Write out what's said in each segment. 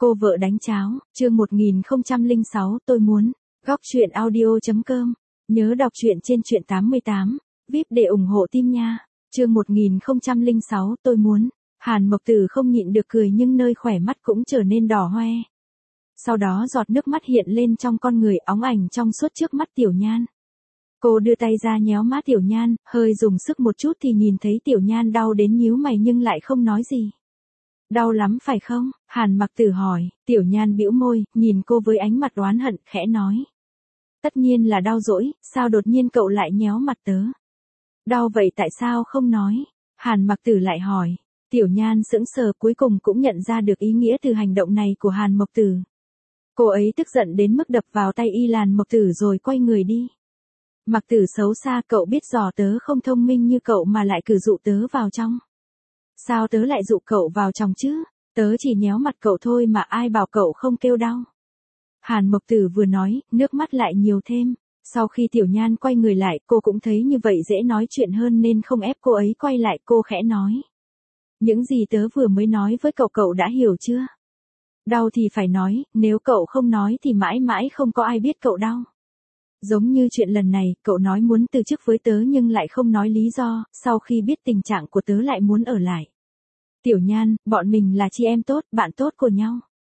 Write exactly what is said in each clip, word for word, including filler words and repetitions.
Cô vợ đánh cháo, chương một nghìn không trăm lẻ sáu tôi muốn. Góc truyện audio.com. Nhớ đọc truyện trên truyện tám mươi tám. vê i pê để ủng hộ team nha. Chương một nghìn không trăm lẻ sáu tôi muốn. Hàn Mộc Tử không nhịn được cười nhưng nơi khỏe mắt cũng trở nên đỏ hoe. Sau đó giọt nước mắt hiện lên trong con người óng ảnh trong suốt trước mắt Tiểu Nhan. Cô đưa tay ra nhéo má Tiểu Nhan, hơi dùng sức một chút thì nhìn thấy Tiểu Nhan đau đến nhíu mày nhưng lại không nói gì. Đau lắm phải không? Hàn Mặc Tử hỏi. Tiểu Nhan bĩu môi, nhìn cô với ánh mặt oán hận, khẽ nói. Tất nhiên là đau dỗi, sao đột nhiên cậu lại nhéo mặt tớ? Đau vậy tại sao không nói? Hàn Mặc Tử lại hỏi. Tiểu Nhan sững sờ cuối cùng cũng nhận ra được ý nghĩa từ hành động này của Hàn Mộc Tử. Cô ấy tức giận đến mức đập vào tay y Hàn Mộc Tử rồi quay người đi. Mặc Tử xấu xa, cậu biết rõ tớ không thông minh như cậu mà lại cử dụ tớ vào trong. Sao tớ lại dụ cậu vào trong chứ? Tớ chỉ nhéo mặt cậu thôi mà ai bảo cậu không kêu đau. Hàn Mộc Tử vừa nói, nước mắt lại nhiều thêm. Sau khi Tiểu Nhan quay người lại, cô cũng thấy như vậy dễ nói chuyện hơn nên không ép cô ấy quay lại, cô khẽ nói. Những gì tớ vừa mới nói với cậu cậu đã hiểu chưa? Đau thì phải nói, nếu cậu không nói thì mãi mãi không có ai biết cậu đau. Giống như chuyện lần này, cậu nói muốn từ chức với tớ nhưng lại không nói lý do, sau khi biết tình trạng của tớ lại muốn ở lại. Tiểu Nhan, bọn mình là chị em tốt, bạn tốt của nhau.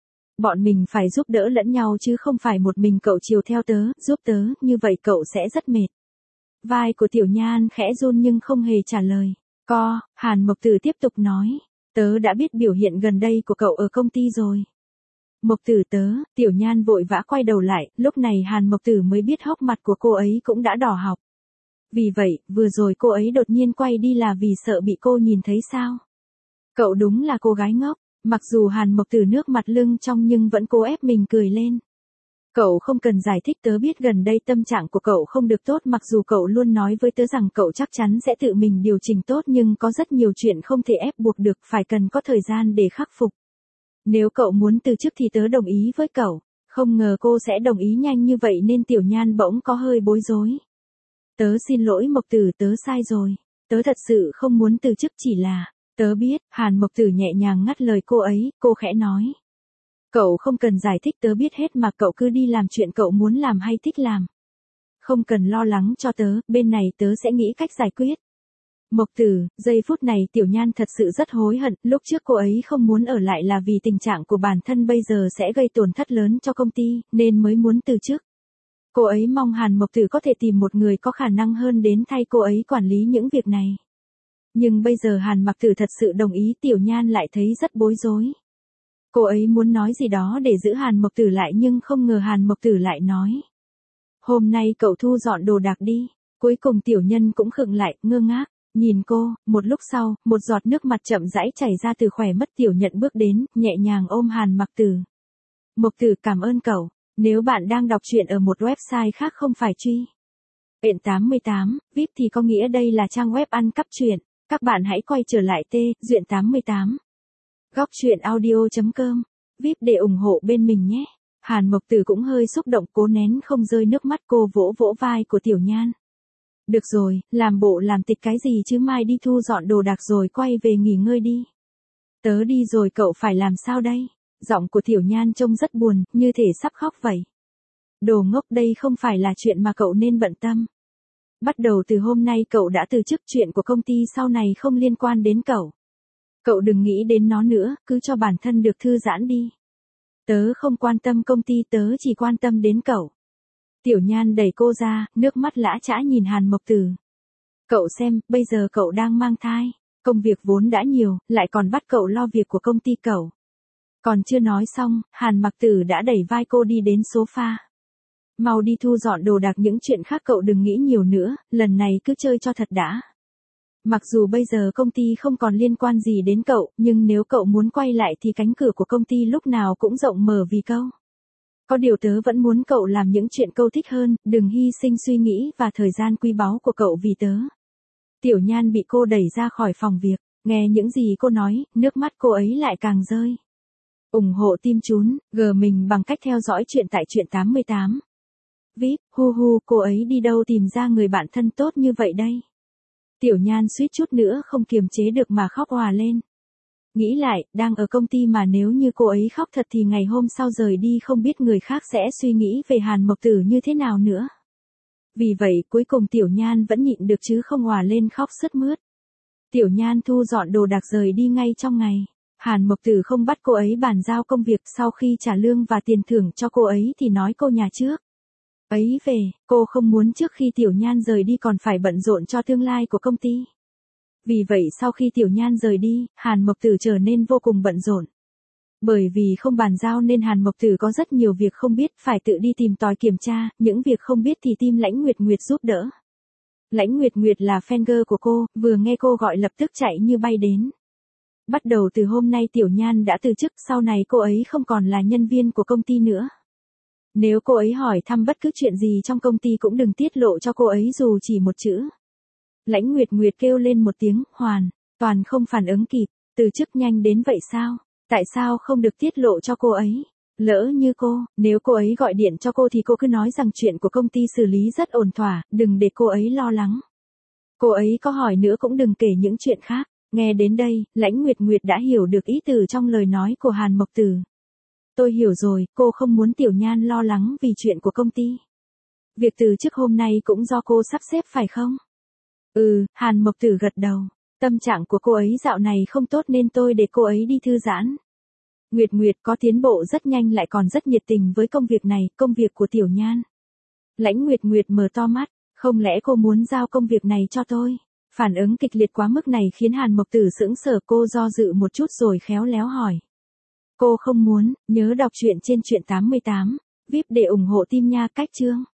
Bọn mình phải giúp đỡ lẫn nhau chứ không phải một mình cậu chiều theo tớ, giúp tớ, như vậy cậu sẽ rất mệt. Vai của Tiểu Nhan khẽ run nhưng không hề trả lời. Co, Hàn Mộc Tử tiếp tục nói. Tớ đã biết biểu hiện gần đây của cậu ở công ty rồi. Mộc Tử tớ, Tiểu Nhan vội vã quay đầu lại, lúc này Hàn Mộc Tử mới biết hốc mặt của cô ấy cũng đã đỏ học. Vì vậy, vừa rồi cô ấy đột nhiên quay đi là vì sợ bị cô nhìn thấy sao? Cậu đúng là cô gái ngốc, mặc dù Hàn Mộc Tử nước mặt lưng trong nhưng vẫn cố ép mình cười lên. Cậu không cần giải thích, tớ biết gần đây tâm trạng của cậu không được tốt, mặc dù cậu luôn nói với tớ rằng cậu chắc chắn sẽ tự mình điều chỉnh tốt nhưng có rất nhiều chuyện không thể ép buộc được, phải cần có thời gian để khắc phục. Nếu cậu muốn từ chức thì tớ đồng ý với cậu. Không ngờ cô sẽ đồng ý nhanh như vậy nên Tiểu Nhan bỗng có hơi bối rối. Tớ xin lỗi Mộc Tử, tớ sai rồi. Tớ thật sự không muốn từ chức, chỉ là, tớ biết. Hàn Mộc Tử nhẹ nhàng ngắt lời cô ấy, cô khẽ nói. Cậu không cần giải thích, tớ biết hết mà, cậu cứ đi làm chuyện cậu muốn làm hay thích làm. Không cần lo lắng cho tớ, bên này tớ sẽ nghĩ cách giải quyết. Mộc Tử, giây phút này Tiểu Nhan thật sự rất hối hận, lúc trước cô ấy không muốn ở lại là vì tình trạng của bản thân bây giờ sẽ gây tổn thất lớn cho công ty, nên mới muốn từ chức. Cô ấy mong Hàn Mộc Tử có thể tìm một người có khả năng hơn đến thay cô ấy quản lý những việc này. Nhưng bây giờ Hàn Mặc Tử thật sự đồng ý, Tiểu Nhan lại thấy rất bối rối. Cô ấy muốn nói gì đó để giữ Hàn Mộc Tử lại nhưng không ngờ Hàn Mộc Tử lại nói. Hôm nay cậu thu dọn đồ đạc đi. Cuối cùng Tiểu Nhân cũng khựng lại, ngơ ngác. Nhìn cô, một lúc sau, một giọt nước mặt chậm rãi chảy ra từ khóe mắt. Tiểu Nhận bước đến, nhẹ nhàng ôm Hàn Mặc Tử. Mộc Tử cảm ơn cậu. Nếu bạn đang đọc truyện ở một website khác không phải truy Truyện tám mươi tám, vê i pê thì có nghĩa đây là trang web ăn cắp truyện. Các bạn hãy quay trở lại T, Truyện tám mươi tám. Góc truyện audio.com. vê i pê để ủng hộ bên mình nhé. Hàn Mộc Tử cũng hơi xúc động, cố nén không rơi nước mắt, cô vỗ vỗ vai của Tiểu Nhan. Được rồi, làm bộ làm tịch cái gì chứ, mai đi thu dọn đồ đạc rồi quay về nghỉ ngơi đi. Tớ đi rồi cậu phải làm sao đây? Giọng của Tiểu Nhan trông rất buồn, như thể sắp khóc vậy. Đồ ngốc, đây không phải là chuyện mà cậu nên bận tâm. Bắt đầu từ hôm nay cậu đã từ chức, chuyện của công ty sau này không liên quan đến cậu. Cậu đừng nghĩ đến nó nữa, cứ cho bản thân được thư giãn đi. Tớ không quan tâm công ty, tớ chỉ quan tâm đến cậu. Tiểu Nhan đẩy cô ra, nước mắt lã chã nhìn Hàn Mộc Tử. Cậu xem, bây giờ cậu đang mang thai. Công việc vốn đã nhiều, lại còn bắt cậu lo việc của công ty cậu. Còn chưa nói xong, Hàn Mặc Tử đã đẩy vai cô đi đến sofa. Mau đi thu dọn đồ đạc, những chuyện khác cậu đừng nghĩ nhiều nữa, lần này cứ chơi cho thật đã. Mặc dù bây giờ công ty không còn liên quan gì đến cậu, nhưng nếu cậu muốn quay lại thì cánh cửa của công ty lúc nào cũng rộng mở vì cậu. Có điều tớ vẫn muốn cậu làm những chuyện cậu thích hơn, đừng hy sinh suy nghĩ và thời gian quý báu của cậu vì tớ. Tiểu Nhan bị cô đẩy ra khỏi phòng việc, nghe những gì cô nói, nước mắt cô ấy lại càng rơi. ủng hộ team Chún, gờ mình bằng cách theo dõi truyện tại Truyện tám mươi tám. vê i pê, hu hu, cô ấy đi đâu tìm ra người bạn thân tốt như vậy đây? Tiểu Nhan suýt chút nữa không kiềm chế được mà khóc òa lên. Nghĩ lại, đang ở công ty mà nếu như cô ấy khóc thật thì ngày hôm sau rời đi không biết người khác sẽ suy nghĩ về Hàn Mộc Tử như thế nào nữa. Vì vậy, cuối cùng Tiểu Nhan vẫn nhịn được chứ không òa lên khóc sướt mướt. Tiểu Nhan thu dọn đồ đạc rời đi ngay trong ngày. Hàn Mộc Tử không bắt cô ấy bàn giao công việc, sau khi trả lương và tiền thưởng cho cô ấy thì nói cô nhà trước ấy về, cô không muốn trước khi Tiểu Nhan rời đi còn phải bận rộn cho tương lai của công ty. Vì vậy sau khi Tiểu Nhan rời đi, Hàn Mộc Tử trở nên vô cùng bận rộn. Bởi vì không bàn giao nên Hàn Mộc Tử có rất nhiều việc không biết, phải tự đi tìm tòi kiểm tra, những việc không biết thì team Lãnh Nguyệt Nguyệt giúp đỡ. Lãnh Nguyệt Nguyệt là fan girl của cô, vừa nghe cô gọi lập tức chạy như bay đến. Bắt đầu từ hôm nay Tiểu Nhan đã từ chức, sau này cô ấy không còn là nhân viên của công ty nữa. Nếu cô ấy hỏi thăm bất cứ chuyện gì trong công ty cũng đừng tiết lộ cho cô ấy dù chỉ một chữ. Lãnh Nguyệt Nguyệt kêu lên một tiếng, hoàn, toàn không phản ứng kịp, từ chức nhanh đến vậy sao? Tại sao không được tiết lộ cho cô ấy? Lỡ như cô, nếu cô ấy gọi điện cho cô thì cô cứ nói rằng chuyện của công ty xử lý rất ổn thỏa, đừng để cô ấy lo lắng. Cô ấy có hỏi nữa cũng đừng kể những chuyện khác. Nghe đến đây, Lãnh Nguyệt Nguyệt đã hiểu được ý từ trong lời nói của Hàn Mộc Tử. Tôi hiểu rồi, cô không muốn Tiểu Nhan lo lắng vì chuyện của công ty. Việc từ chức hôm nay cũng do cô sắp xếp phải không? Ừ, Hàn Mộc Tử gật đầu. Tâm trạng của cô ấy dạo này không tốt nên tôi để cô ấy đi thư giãn. Nguyệt Nguyệt có tiến bộ rất nhanh lại còn rất nhiệt tình với công việc này, công việc của Tiểu Nhan. Lãnh Nguyệt Nguyệt mở to mắt, không lẽ cô muốn giao công việc này cho tôi? Phản ứng kịch liệt quá mức này khiến Hàn Mộc Tử sững sờ, cô do dự một chút rồi khéo léo hỏi. Cô không muốn, nhớ đọc truyện trên truyện tám mươi tám, víp để ủng hộ team nha. Cách chương.